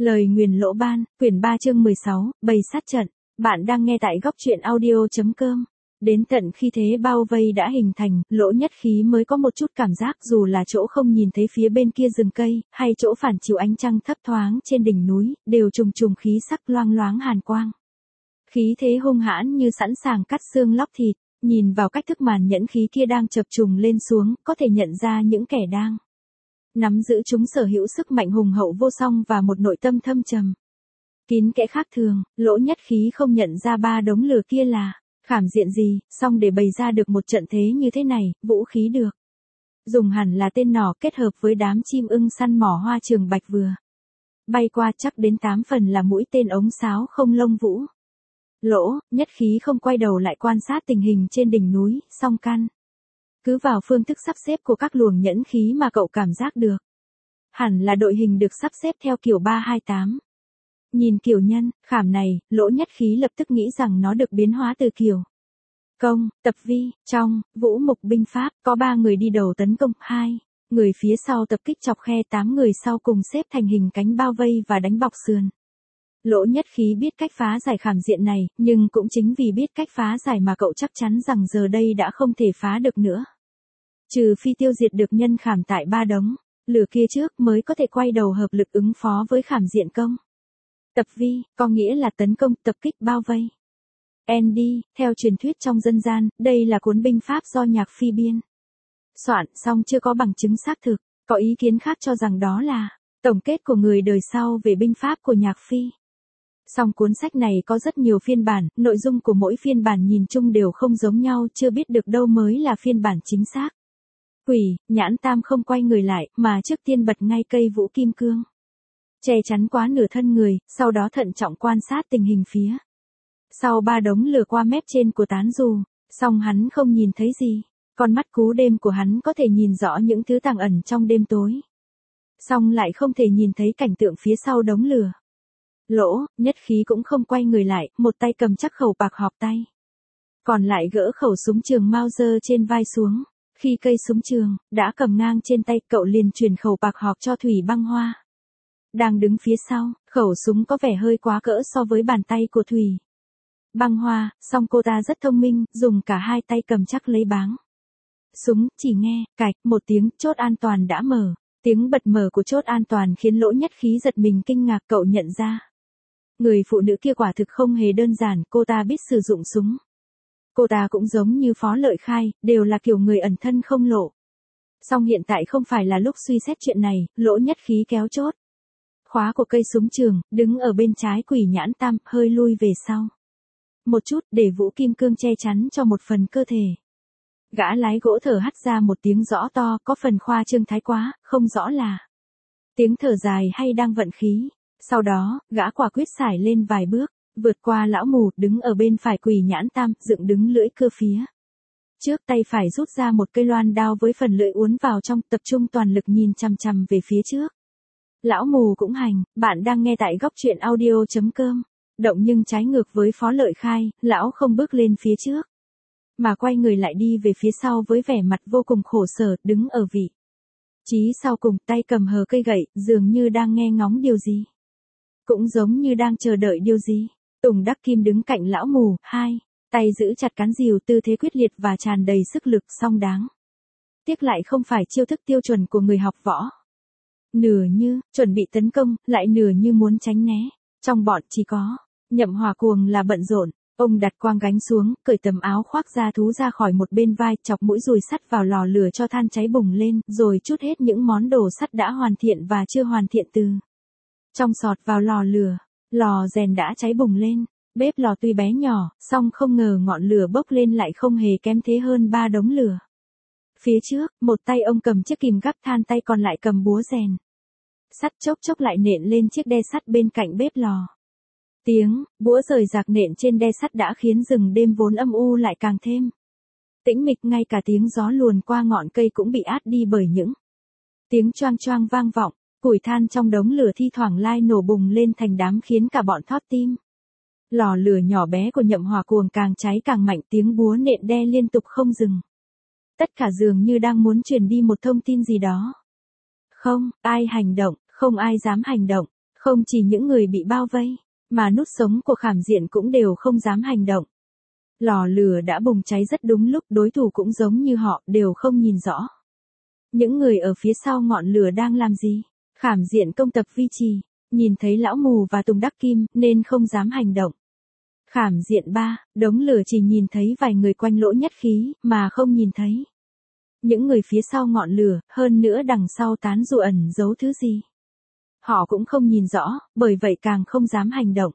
Lời nguyền lỗ ban, quyển 3 chương 16, bầy sát trận. Bạn đang nghe tại góc truyện audio.com. Đến tận khi thế bao vây đã hình thành, Lỗ Nhất Khí mới có một chút cảm giác dù là chỗ không nhìn thấy phía bên kia rừng cây, hay chỗ phản chiếu ánh trăng thấp thoáng trên đỉnh núi, đều trùng trùng khí sắc loang loáng hàn quang. Khí thế hung hãn như sẵn sàng cắt xương lóc thịt, nhìn vào cách thức màn nhẫn khí kia đang chập trùng lên xuống, có thể nhận ra những kẻ đang nắm giữ chúng sở hữu sức mạnh hùng hậu vô song và một nội tâm thâm trầm. Kín kẽ khác thường, Lỗ Nhất Khí không nhận ra ba đống lửa kia là khảm diện gì, song để bày ra được một trận thế như thế này, vũ khí được dùng hẳn là tên nỏ kết hợp với đám chim ưng săn mỏ hoa trường bạch vừa bay qua, chắc đến 8 phần là mũi tên ống sáo không lông vũ. Lỗ Nhất Khí không quay đầu lại quan sát tình hình trên đỉnh núi, song căn cứ vào phương thức sắp xếp của các luồng nhẫn khí mà cậu cảm giác được, hẳn là đội hình được sắp xếp theo kiểu 328. Nhìn kiểu nhân, khảm này, Lỗ Nhất Khí lập tức nghĩ rằng nó được biến hóa từ kiểu công, tập vi. Trong Vũ Mục binh pháp, có 3 người đi đầu tấn công, 2 người phía sau tập kích chọc khe, 8 người sau cùng xếp thành hình cánh bao vây và đánh bọc sườn. Lỗ Nhất Khí biết cách phá giải khảm diện này, nhưng cũng chính vì biết cách phá giải mà cậu chắc chắn rằng giờ đây đã không thể phá được nữa. Trừ phi tiêu diệt được nhân khảm tại ba đống lửa kia trước mới có thể quay đầu hợp lực ứng phó với khảm diện công. Tập vi, có nghĩa là tấn công, tập kích, bao vây. ND, theo truyền thuyết trong dân gian, đây là cuốn binh pháp do Nhạc Phi biên soạn, song chưa có bằng chứng xác thực. Có ý kiến khác cho rằng đó là tổng kết của người đời sau về binh pháp của Nhạc Phi. Song cuốn sách này có rất nhiều phiên bản, nội dung của mỗi phiên bản nhìn chung đều không giống nhau, chưa biết được đâu mới là phiên bản chính xác. Quỷ, Nhãn Tam không quay người lại, mà trước tiên bật ngay cây vũ kim cương che chắn quá nửa thân người, sau đó thận trọng quan sát tình hình phía sau ba đống lửa qua mép trên của tán dù, song hắn không nhìn thấy gì. Con mắt cú đêm của hắn có thể nhìn rõ những thứ tàng ẩn trong đêm tối, song lại không thể nhìn thấy cảnh tượng phía sau đống lửa. Lỗ Nhất Khí cũng không quay người lại, một tay cầm chắc khẩu bạc họp tay, còn lại gỡ khẩu súng trường Mauser trên vai xuống. Khi cây súng trường đã cầm ngang trên tay, cậu liền truyền khẩu bạc họp cho Thủy Băng Hoa đang đứng phía sau. Khẩu súng có vẻ hơi quá cỡ so với bàn tay của Thủy Băng Hoa, song cô ta rất thông minh, dùng cả hai tay cầm chắc lấy báng súng. Chỉ nghe cạch một tiếng, chốt an toàn đã mở. Tiếng bật mở của chốt an toàn khiến Lỗ Nhất Khí giật mình kinh ngạc, cậu nhận ra người phụ nữ kia quả thực không hề đơn giản, cô ta biết sử dụng súng. Cô ta cũng giống như Phó Lợi Khai, đều là kiểu người ẩn thân không lộ. Song hiện tại không phải là lúc suy xét chuyện này. Lỗ Nhất Khí kéo chốt khóa của cây súng trường, đứng ở bên trái Quỷ Nhãn Tam, hơi lui về sau một chút để vũ kim cương che chắn cho một phần cơ thể. Gã lái gỗ thở hắt ra một tiếng rõ to, có phần khoa trương thái quá, không rõ là tiếng thở dài hay đang vận khí. Sau đó, gã quả quyết xải lên vài bước, vượt qua lão mù, đứng ở bên phải Quỷ Nhãn Tam, dựng đứng lưỡi cưa phía trước, tay phải rút ra một cây loan đao với phần lưỡi uốn vào trong, tập trung toàn lực nhìn chằm chằm về phía trước. Lão mù cũng hành. Bạn đang nghe tại góc truyện audio.com. Động nhưng trái ngược với Phó Lợi Khai, lão không bước lên phía trước, mà quay người lại đi về phía sau với vẻ mặt vô cùng khổ sở, đứng ở vị trí sau cùng, tay cầm hờ cây gậy, dường như đang nghe ngóng điều gì, cũng giống như đang chờ đợi điều gì. Tùng Đắc Kim đứng cạnh lão mù, hai tay giữ chặt cán rìu, tư thế quyết liệt và tràn đầy sức lực, song đáng tiếc lại không phải chiêu thức tiêu chuẩn của người học võ. Nửa như chuẩn bị tấn công, lại nửa như muốn tránh né. Trong bọn chỉ có Nhậm Hòa Cuồng là bận rộn. Ông đặt quang gánh xuống, cởi tấm áo khoác da thú ra khỏi một bên vai, chọc mũi dùi sắt vào lò lửa cho than cháy bùng lên, rồi trút hết những món đồ sắt đã hoàn thiện và chưa hoàn thiện từ trong sọt vào lò lửa. Lò rèn đã cháy bùng lên. Bếp lò tuy bé nhỏ, song không ngờ ngọn lửa bốc lên lại không hề kém thế hơn ba đống lửa phía trước. Một tay ông cầm chiếc kìm gắp than, tay còn lại cầm búa rèn sắt, chốc chốc lại nện lên chiếc đe sắt bên cạnh bếp lò. Tiếng búa rời rạc nện trên đe sắt đã khiến rừng đêm vốn âm u lại càng thêm tĩnh mịch, ngay cả tiếng gió luồn qua ngọn cây cũng bị át đi bởi những tiếng choang choang vang vọng. Củi than trong đống lửa thi thoảng lai nổ bùng lên thành đám khiến cả bọn thót tim. Lò lửa nhỏ bé của Nhậm Hòa Cuồng càng cháy càng mạnh, tiếng búa nện đe liên tục không dừng. Tất cả dường như đang muốn truyền đi một thông tin gì đó. Không ai hành động, không ai dám hành động, Không chỉ những người bị bao vây, mà nút sống của Khảm Diện cũng đều không dám hành động. Lò lửa đã bùng cháy rất đúng lúc, đối thủ cũng giống như họ, đều không nhìn rõ. Những người ở phía sau ngọn lửa đang làm gì? Khảm Diện công tập vi trì, nhìn thấy lão mù và Tùng Đắc Kim, nên không dám hành động. Khảm Diện 3, đống lửa chỉ nhìn thấy vài người quanh Lỗ Nhất Khí, mà không nhìn thấy những người phía sau ngọn lửa, hơn nữa đằng sau tán rùa ẩn giấu thứ gì. Họ cũng không nhìn rõ, bởi vậy càng không dám hành động.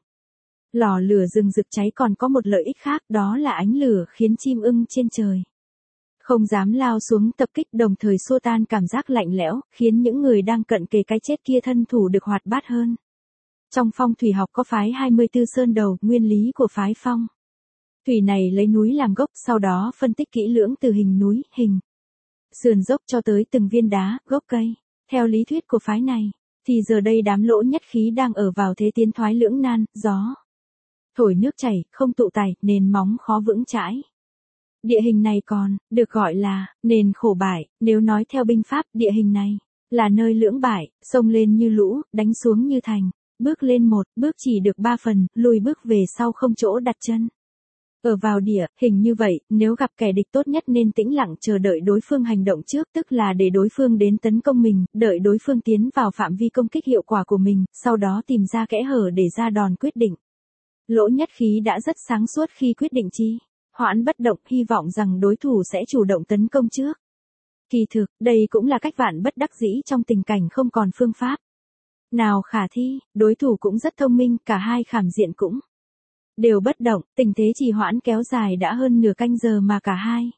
Lò lửa rừng rực cháy còn có một lợi ích khác, đó là ánh lửa khiến chim ưng trên trời không dám lao xuống tập kích, đồng thời xua tan cảm giác lạnh lẽo, khiến những người đang cận kề cái chết kia thân thủ được hoạt bát hơn. Trong phong thủy học có phái 24 sơn đầu, nguyên lý của phái phong thủy này lấy núi làm gốc, sau đó phân tích kỹ lưỡng từ hình núi, hình sườn dốc cho tới từng viên đá, gốc cây. Theo lý thuyết của phái này, thì giờ đây đám Lỗ Nhất Khí đang ở vào thế tiến thoái lưỡng nan, gió thổi nước chảy, không tụ tài, nền móng khó vững chãi. Địa hình này còn được gọi là nền khổ bại, nếu nói theo binh pháp, địa hình này là nơi lưỡng bại, xông lên như lũ, đánh xuống như thành, bước lên một, bước chỉ được 3 phần, lùi bước về sau không chỗ đặt chân. Ở vào địa hình như vậy, nếu gặp kẻ địch tốt nhất nên tĩnh lặng chờ đợi đối phương hành động trước, tức là để đối phương đến tấn công mình, đợi đối phương tiến vào phạm vi công kích hiệu quả của mình, sau đó tìm ra kẽ hở để ra đòn quyết định. Lỗ Nhất Khí đã rất sáng suốt khi quyết định chi hoãn bất động, hy vọng rằng đối thủ sẽ chủ động tấn công trước. Kỳ thực, đây cũng là cách vạn bất đắc dĩ trong tình cảnh không còn phương pháp nào khả thi, đối thủ cũng rất thông minh, cả hai Khảm Diện cũng đều bất động, tình thế trì hoãn kéo dài đã hơn nửa canh giờ mà cả hai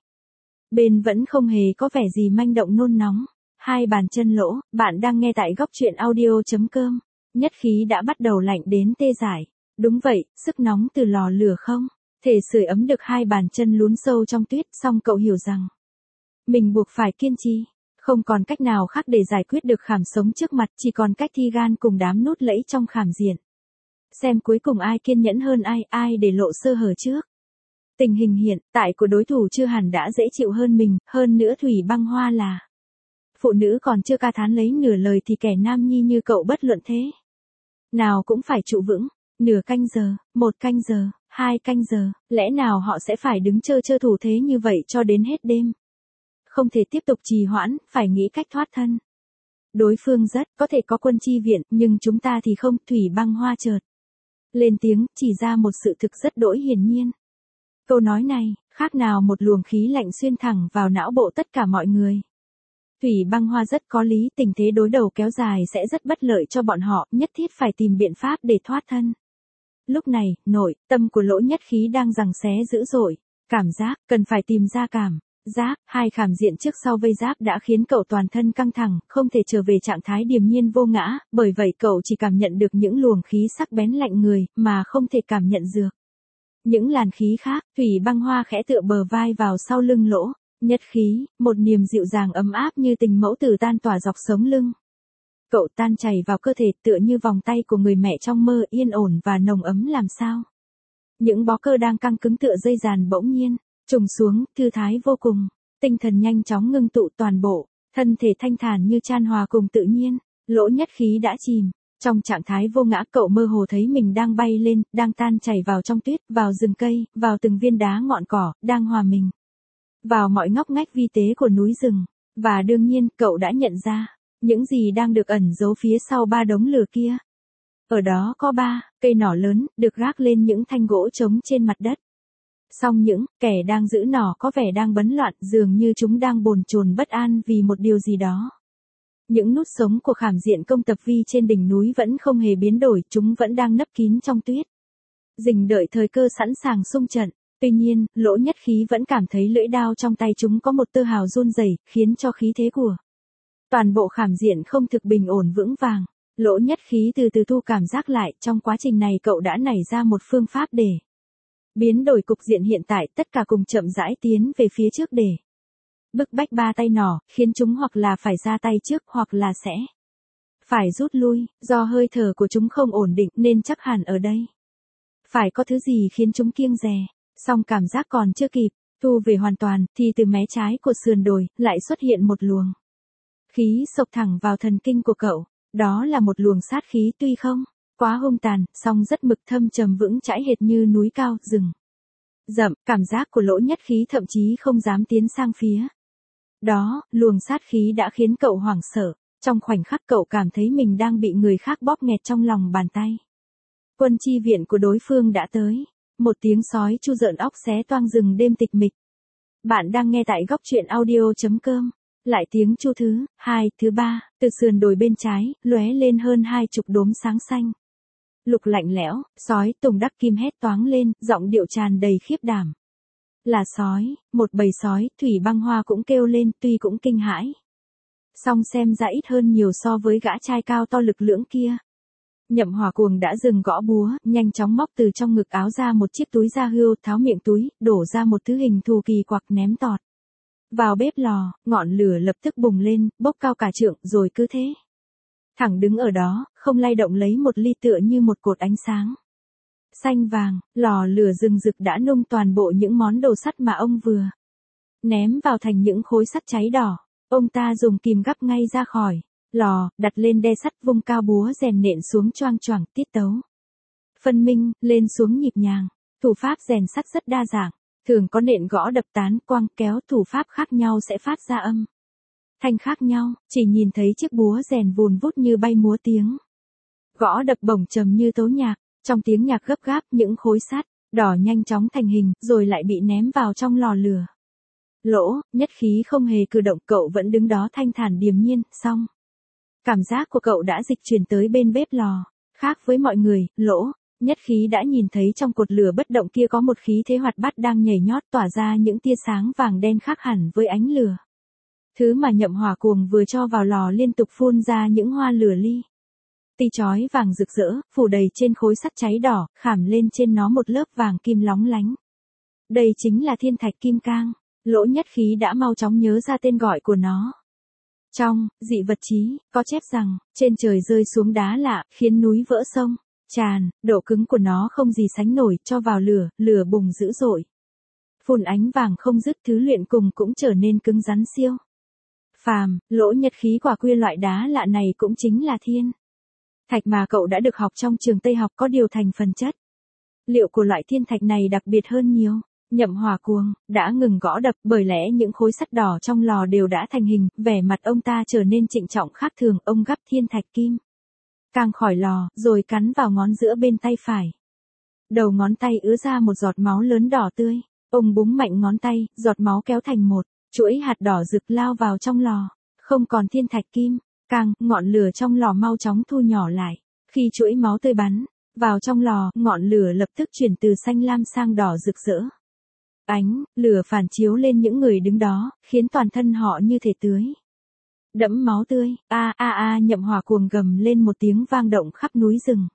bên vẫn không hề có vẻ gì manh động nôn nóng. Hai bàn chân Lỗ, bạn đang nghe tại góc truyện audio.com. Nhất Khí đã bắt đầu lạnh đến tê dại. Đúng vậy, sức nóng từ lò lửa không thể sưởi ấm được hai bàn chân lún sâu trong tuyết, song cậu hiểu rằng mình buộc phải kiên trì, không còn cách nào khác để giải quyết được Khảm sống trước mặt, chỉ còn cách thi gan cùng đám nút lẫy trong Khảm Diện. Xem cuối cùng ai kiên nhẫn hơn ai để lộ sơ hở trước. Tình hình hiện tại của đối thủ chưa hẳn đã dễ chịu hơn mình, hơn nữa Thủy Băng Hoa là phụ nữ còn chưa ca thán lấy nửa lời thì kẻ nam nhi như cậu bất luận thế nào cũng phải trụ vững. Nửa canh giờ, 1 canh giờ, 2 canh giờ, lẽ nào họ sẽ phải đứng trơ thủ thế như vậy cho đến hết đêm? Không thể tiếp tục trì hoãn, phải nghĩ cách thoát thân. Đối phương rất có thể có quân chi viện, nhưng chúng ta thì không. Thủy Băng Hoa chợt lên tiếng, chỉ ra một sự thực rất đỗi hiển nhiên. Câu nói này, khác nào một luồng khí lạnh xuyên thẳng vào não bộ tất cả mọi người. Thủy Băng Hoa rất có lý, tình thế đối đầu kéo dài sẽ rất bất lợi cho bọn họ, nhất thiết phải tìm biện pháp để thoát thân. Lúc này, nội tâm của Lỗ Nhất Khí đang giằng xé dữ dội, cảm giác cần phải tìm ra cảm giác. Hai Khảm Diện trước sau vây giáp đã khiến cậu toàn thân căng thẳng, không thể trở về trạng thái điềm nhiên vô ngã, bởi vậy cậu chỉ cảm nhận được những luồng khí sắc bén lạnh người, mà không thể cảm nhận được những làn khí khác. Thủy Băng Hoa khẽ tựa bờ vai vào sau lưng Lỗ Nhất Khí, một niềm dịu dàng ấm áp như tình mẫu tử tan tỏa dọc sống lưng cậu, tan chảy vào cơ thể tựa như vòng tay của người mẹ trong mơ, yên ổn và nồng ấm làm sao. Những bó cơ đang căng cứng tựa dây dàn bỗng nhiên trùng xuống, thư thái vô cùng, tinh thần nhanh chóng ngưng tụ, toàn bộ thân thể thanh thản như chan hòa cùng tự nhiên. Lỗ Nhất Khí đã chìm trong trạng thái vô ngã, cậu mơ hồ thấy mình đang bay lên, đang tan chảy vào trong tuyết, vào rừng cây, vào từng viên đá ngọn cỏ, đang hòa mình vào mọi ngóc ngách vi tế của núi rừng. Và đương nhiên, cậu đã nhận ra những gì đang được ẩn giấu phía sau 3 đống lửa kia. Ở đó có 3 cây nỏ lớn, được gác lên những thanh gỗ trống trên mặt đất. Song những kẻ đang giữ nỏ có vẻ đang bấn loạn, dường như chúng đang bồn chồn bất an vì một điều gì đó. Những nút sống của Khảm Diện công tập vi trên đỉnh núi vẫn không hề biến đổi, chúng vẫn đang nấp kín trong tuyết, rình đợi thời cơ sẵn sàng xung trận. Tuy nhiên, Lỗ Nhất Khí vẫn cảm thấy lưỡi đao trong tay chúng có một tơ hào run rẩy, khiến cho khí thế của toàn bộ Khảm Diện không thực bình ổn vững vàng. Lỗ Nhất Khí từ từ thu cảm giác lại, trong quá trình này cậu đã nảy ra một phương pháp để biến đổi cục diện hiện tại, tất cả cùng chậm rãi tiến về phía trước để bức bách 3 tay nỏ, khiến chúng hoặc là phải ra tay trước hoặc là sẽ phải rút lui, do hơi thở của chúng không ổn định nên chắc hẳn ở đây phải có thứ gì khiến chúng kiêng dè. Song cảm giác còn chưa kịp thu về hoàn toàn, thì từ mé trái của sườn đồi lại xuất hiện một luồng khí xộc thẳng vào thần kinh của cậu. Đó là một luồng sát khí tuy không quá hung tàn, song rất mực thâm trầm vững chãi hệt như núi cao, rừng rậm, cảm giác của Lỗ Nhất Khí thậm chí không dám tiến sang phía. Đó, luồng sát khí đã khiến cậu hoảng sợ, trong khoảnh khắc cậu cảm thấy mình đang bị người khác bóp nghẹt trong lòng bàn tay. Quân chi viện của đối phương đã tới, một tiếng sói chu rợn óc xé toang rừng đêm tịch mịch. Bạn đang nghe tại góc truyện audio.com. Lại tiếng chu thứ 2, thứ 3, từ sườn đồi bên trái, lóe lên hơn 20 đốm sáng xanh. Lục lạnh lẽo, sói Tùng Đắc Kim hét toáng lên, giọng điệu tràn đầy khiếp đảm. Là sói, một bầy sói, Thủy Băng Hoa cũng kêu lên, tuy cũng kinh hãi. Song xem ra ít hơn nhiều so với gã trai cao to lực lưỡng kia. Nhậm Hỏa Cuồng đã dừng gõ búa, nhanh chóng móc từ trong ngực áo ra một chiếc túi da hươu, tháo miệng túi, đổ ra một thứ hình thù kỳ quặc ném tọt vào bếp lò, ngọn lửa lập tức bùng lên, bốc cao cả trượng, rồi cứ thế thẳng đứng ở đó, không lay động lấy một ly tựa như một cột ánh sáng xanh vàng. Lò lửa rừng rực đã nung toàn bộ những món đồ sắt mà ông vừa ném vào thành những khối sắt cháy đỏ. Ông ta dùng kìm gắp ngay ra khỏi lò, đặt lên đe sắt, vung cao búa rèn nện xuống choang choảng, tiết tấu phân minh, lên xuống nhịp nhàng. Thủ pháp rèn sắt rất đa dạng, thường có nện gõ đập tán, quăng kéo, thủ pháp khác nhau sẽ phát ra âm thanh khác nhau. Chỉ nhìn thấy chiếc búa rèn vùn vút như bay múa, tiếng gõ đập bổng trầm như tấu nhạc. Trong tiếng nhạc gấp gáp, những khối sắt đỏ nhanh chóng thành hình, rồi lại bị ném vào trong lò lửa. Lỗ Nhất Khí không hề cử động, cậu vẫn đứng đó thanh thản điềm nhiên. Song cảm giác của cậu đã dịch chuyển tới bên bếp lò. Khác với mọi người, Lỗ Nhất Khí đã nhìn thấy trong cột lửa bất động kia có một khí thế hoạt bát đang nhảy nhót, tỏa ra những tia sáng vàng đen khác hẳn với ánh lửa. Thứ mà Nhậm Hỏa Cuồng vừa cho vào lò liên tục phun ra những hoa lửa li ti chói vàng rực rỡ, phủ đầy trên khối sắt cháy đỏ, khảm lên trên nó một lớp vàng kim lóng lánh. Đây chính là thiên thạch kim cang. Lỗ Nhất Khí đã mau chóng nhớ ra tên gọi của nó. Trong dị vật chí có chép rằng, trên trời rơi xuống đá lạ, khiến núi vỡ sông tràn, độ cứng của nó không gì sánh nổi, cho vào lửa, lửa bùng dữ dội. Phun ánh vàng không dứt, thứ luyện cùng cũng trở nên cứng rắn siêu phàm. Lỗ Nhất Khí quả quy loại đá lạ này cũng chính là thiên thạch mà cậu đã được học trong trường Tây học, có điều thành phần chất liệu của loại thiên thạch này đặc biệt hơn nhiều. Nhậm Hỏa Cuồng đã ngừng gõ đập, bởi lẽ những khối sắt đỏ trong lò đều đã thành hình. Vẻ mặt ông ta trở nên trịnh trọng khác thường. Ông gắp thiên thạch kim cang khỏi lò, rồi cắn vào ngón giữa bên tay phải. Đầu ngón tay ứa ra một giọt máu lớn đỏ tươi. Ông búng mạnh ngón tay, giọt máu kéo thành một chuỗi hạt đỏ rực lao vào trong lò. Không còn thiên thạch kim cang, ngọn lửa trong lò mau chóng thu nhỏ lại. Khi chuỗi máu tươi bắn vào trong lò, ngọn lửa lập tức chuyển từ xanh lam sang đỏ rực rỡ. Ánh lửa phản chiếu lên những người đứng đó, khiến toàn thân họ như thể tưới đẫm máu tươi. Nhậm Hỏa Cuồng gầm lên một tiếng vang động khắp núi rừng.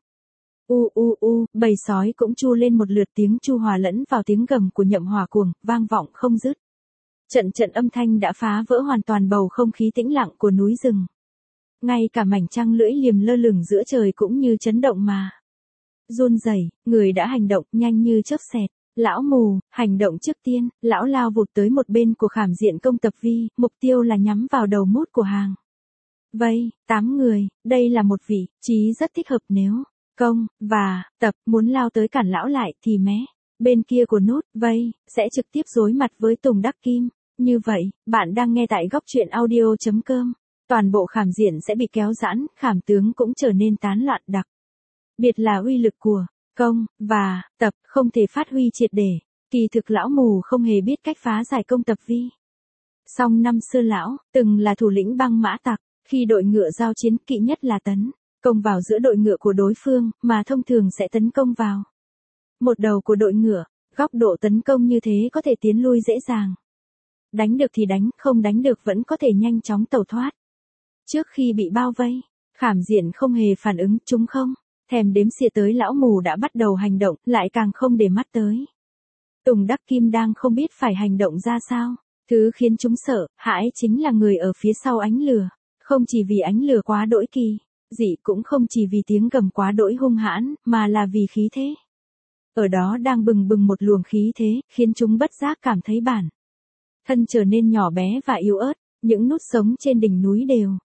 Bầy sói cũng chu lên một lượt, tiếng chu hòa lẫn vào tiếng gầm của Nhậm Hỏa Cuồng, vang vọng không dứt. Trận âm thanh đã phá vỡ hoàn toàn bầu không khí tĩnh lặng của núi rừng. Ngay cả mảnh trăng lưỡi liềm lơ lửng giữa trời cũng như chấn động mà run rẩy. Người đã hành động nhanh như chớp xẹt. Lão mù hành động trước tiên. Lão lao vụt tới một bên của khảm diện công tập vi, mục tiêu là nhắm vào đầu mút của hàng vây 8 người. Đây là một vị trí rất thích hợp nếu công và tập muốn lao tới cản lão lại, thì mé bên kia của nút vây sẽ trực tiếp đối mặt với Tùng Đắc Kim. Như vậy, bạn đang nghe tại góc truyện audio.com. Toàn bộ khảm diện sẽ bị kéo giãn, khảm tướng cũng trở nên tán loạn, đặc biệt là uy lực của công và tập không thể phát huy triệt để. Kỳ thực lão mù không hề biết cách phá giải công tập vi. Song năm xưa lão từng là thủ lĩnh băng mã tặc. Khi đội ngựa giao chiến, kỵ nhất là tấn công vào giữa đội ngựa của đối phương, mà thông thường sẽ tấn công vào một đầu của đội ngựa. Góc độ tấn công như thế có thể tiến lui dễ dàng. Đánh được thì đánh, không đánh được vẫn có thể nhanh chóng tẩu thoát. Trước khi bị bao vây, khảm diện không hề phản ứng, chúng không thèm đếm xỉa tới lão mù đã bắt đầu hành động, lại càng không để mắt tới Tùng Đắc Kim đang không biết phải hành động ra sao. Thứ khiến chúng sợ hãi chính là người ở phía sau ánh lửa. Không chỉ vì ánh lửa quá đỗi kỳ dị, cũng không chỉ vì tiếng gầm quá đỗi hung hãn, mà là vì khí thế ở đó đang bừng bừng một luồng khí thế, khiến chúng bất giác cảm thấy bản thân trở nên nhỏ bé và yếu ớt. Những nút sống trên đỉnh núi đều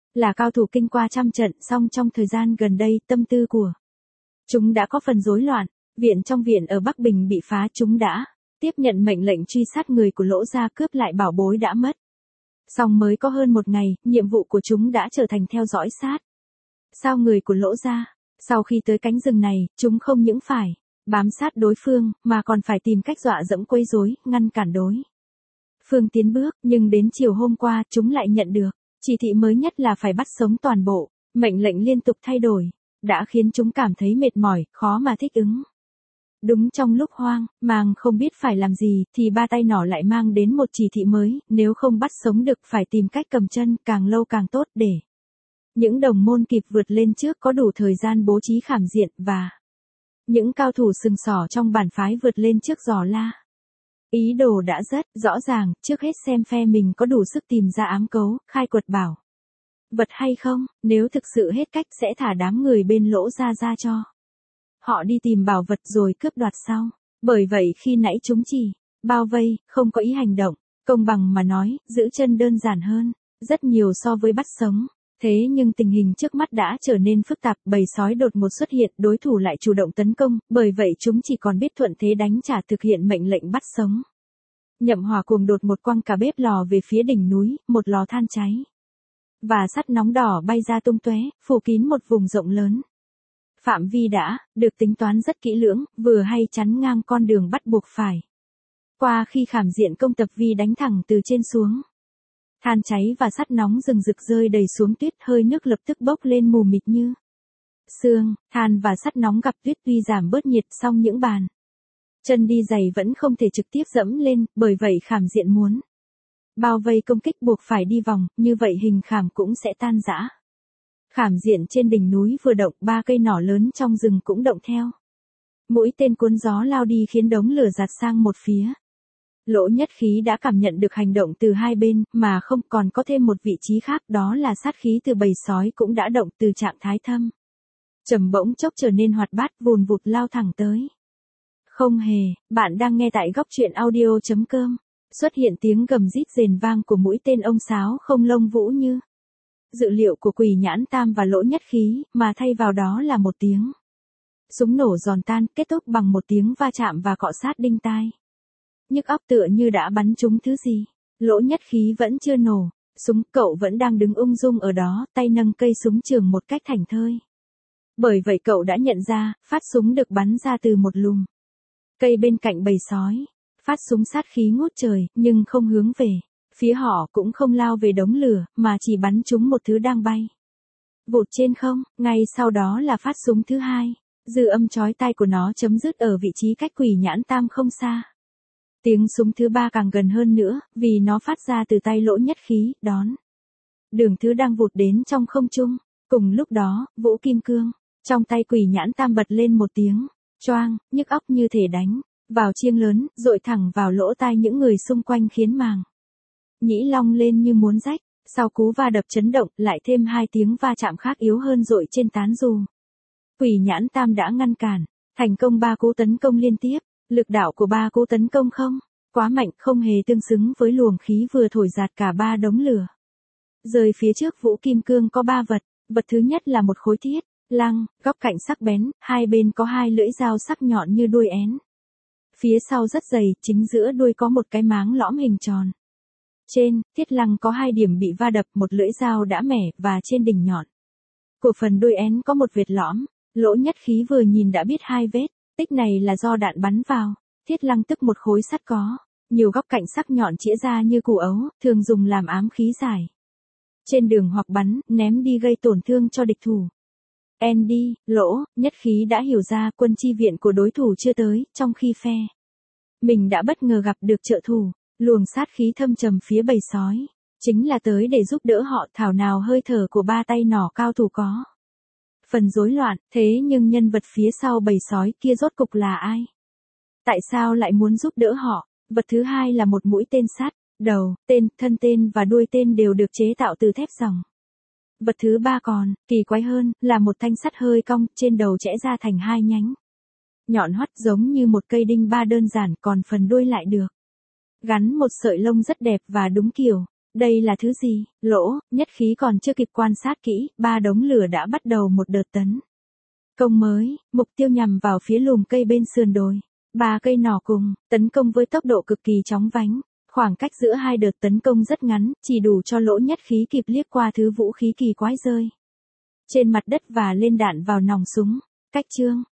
Là cao thủ kinh qua trăm trận, song trong thời gian gần đây tâm tư của chúng đã có phần rối loạn. Viện trong viện ở Bắc Bình bị phá, chúng đã tiếp nhận mệnh lệnh truy sát người của Lỗ gia, cướp lại bảo bối đã mất. Song mới có hơn một ngày, nhiệm vụ của chúng đã trở thành theo dõi sát sao người của Lỗ gia. Sau khi tới cánh rừng này, chúng không những phải bám sát đối phương, mà còn phải tìm cách dọa dẫm quấy rối, ngăn cản đối phương tiến bước. Nhưng đến chiều hôm qua, chúng lại nhận được chỉ thị mới nhất là phải bắt sống toàn bộ. Mệnh lệnh liên tục thay đổi, đã khiến chúng cảm thấy mệt mỏi, khó mà thích ứng. Đúng trong lúc hoang mang không biết phải làm gì, thì ba tay nỏ lại mang đến một chỉ thị mới, nếu không bắt sống được phải tìm cách cầm chân, càng lâu càng tốt, để những đồng môn kịp vượt lên trước, có đủ thời gian bố trí khảm diện, và những cao thủ sừng sỏ trong bản phái vượt lên trước dò la. Ý đồ đã rất rõ ràng, trước hết xem phe mình có đủ sức tìm ra ám cấu, khai quật bảo vật hay không. Nếu thực sự hết cách sẽ thả đám người bên Lỗ gia ra cho họ đi tìm bảo vật rồi cướp đoạt sau. Bởi vậy khi nãy chúng chỉ bao vây, không có ý hành động. Công bằng mà nói, giữ chân đơn giản hơn rất nhiều so với bắt sống. Thế nhưng tình hình trước mắt đã trở nên phức tạp, bầy sói đột ngột xuất hiện, đối thủ lại chủ động tấn công, bởi vậy chúng chỉ còn biết thuận thế đánh trả, thực hiện mệnh lệnh bắt sống. Nhậm Hòa cuồng đột một quăng cả bếp lò về phía đỉnh núi, một lò than cháy và sắt nóng đỏ bay ra tung tóe, phủ kín một vùng rộng lớn. Phạm vi đã được tính toán rất kỹ lưỡng, vừa hay chắn ngang con đường bắt buộc phải qua khi khảm diện công tập Vi đánh thẳng từ trên xuống. Than cháy và sắt nóng rừng rực rơi đầy xuống tuyết, hơi nước lập tức bốc lên mù mịt như sương. Than và sắt nóng gặp tuyết tuy giảm bớt nhiệt, song những bàn chân đi giày vẫn không thể trực tiếp dẫm lên, bởi vậy khảm diện muốn bao vây công kích buộc phải đi vòng, như vậy hình khảm cũng sẽ tan rã. Khảm diện trên đỉnh núi vừa động, ba cây nỏ lớn trong rừng cũng động theo. Mũi tên cuốn gió lao đi khiến đống lửa giạt sang một phía. Lỗ Nhất Khí đã cảm nhận được hành động từ hai bên, mà không còn có thêm một vị trí khác, đó là sát khí từ bầy sói cũng đã động từ trạng thái thâm trầm bỗng chốc trở nên hoạt bát, vùn vụt lao thẳng tới. Không hề, bạn đang nghe tại góc truyện audio.com. Xuất hiện tiếng gầm rít rền vang của mũi tên ông sáo không lông vũ như dự liệu của Quỷ Nhãn Tam và Lỗ Nhất Khí, mà thay vào đó là một tiếng súng nổ giòn tan, kết thúc bằng một tiếng va chạm và cọ sát đinh tai. Nhức óc tựa như đã bắn trúng thứ gì. Lỗ Nhất Khí vẫn chưa nổ súng, cậu vẫn đang đứng ung dung ở đó, tay nâng cây súng trường một cách thảnh thơi. Bởi vậy cậu đã nhận ra, phát súng được bắn ra từ một lùm cây bên cạnh bầy sói. Phát súng sát khí ngút trời, nhưng không hướng về phía họ, cũng không lao về đống lửa, mà chỉ bắn trúng một thứ đang bay vụt trên không. Ngay sau đó là phát súng thứ hai. Dư âm chói tai của nó chấm dứt ở vị trí cách Quỷ Nhãn Tam không xa. Tiếng súng thứ ba càng gần hơn nữa, vì nó phát ra từ tay Lỗ Nhất Khí, đón đường thứ đang vụt đến trong không trung. Cùng lúc đó, vũ kim cương trong tay Quỷ Nhãn Tam bật lên một tiếng choang, nhức óc như thể đánh vào chiêng lớn, dội thẳng vào lỗ tai những người xung quanh, khiến màng nhĩ long lên như muốn rách. Sau cú va đập chấn động, lại thêm hai tiếng va chạm khác yếu hơn dội trên tán dù. Quỷ Nhãn Tam đã ngăn cản thành công ba cú tấn công liên tiếp. Lực đạo của ba cú tấn công không quá mạnh, không hề tương xứng với luồng khí vừa thổi giạt cả ba đống lửa. Rơi phía trước vũ kim cương có ba vật. Vật thứ nhất là một khối thiết lăng, góc cạnh sắc bén, hai bên có hai lưỡi dao sắc nhọn như đuôi én. Phía sau rất dày, chính giữa đuôi có một cái máng lõm hình tròn. Trên thiết lăng có hai điểm bị va đập, một lưỡi dao đã mẻ, và trên đỉnh nhọn của phần đuôi én có một vệt lõm. Lỗ Nhất Khí vừa nhìn đã biết hai vết tích này là do đạn bắn vào thiết lăng, tức một khối sắt có nhiều góc cạnh sắc nhọn chĩa ra như củ ấu, thường dùng làm ám khí giải trên đường hoặc bắn, ném đi gây tổn thương cho địch thủ. Andy, Lỗ Nhất Khí đã hiểu ra quân chi viện của đối thủ chưa tới, trong khi phe mình đã bất ngờ gặp được trợ thủ. Luồng sát khí thâm trầm phía bầy sói chính là tới để giúp đỡ họ. Thảo nào hơi thở của ba tay nỏ cao thủ có phần rối loạn, thế nhưng nhân vật phía sau bầy sói kia rốt cục là ai? Tại sao lại muốn giúp đỡ họ? Vật thứ hai là một mũi tên sắt. Đầu tên, thân tên và đuôi tên đều được chế tạo từ thép ròng. Vật thứ ba còn kỳ quái hơn, là một thanh sắt hơi cong, trên đầu chẽ ra thành hai nhánh nhọn hoắt giống như một cây đinh ba đơn giản, còn phần đuôi lại được gắn một sợi lông rất đẹp và đúng kiểu. Đây là thứ gì? Lỗ, nhất khí còn chưa kịp quan sát kỹ, ba đống lửa đã bắt đầu một đợt tấn công mới, mục tiêu nhằm vào phía lùm cây bên sườn đồi. Ba cây nỏ cùng, tấn công với tốc độ cực kỳ chóng vánh. Khoảng cách giữa hai đợt tấn công rất ngắn, chỉ đủ cho Lỗ nhất khí kịp liếc qua thứ vũ khí kỳ quái rơi trên mặt đất và lên đạn vào nòng súng. Cách chương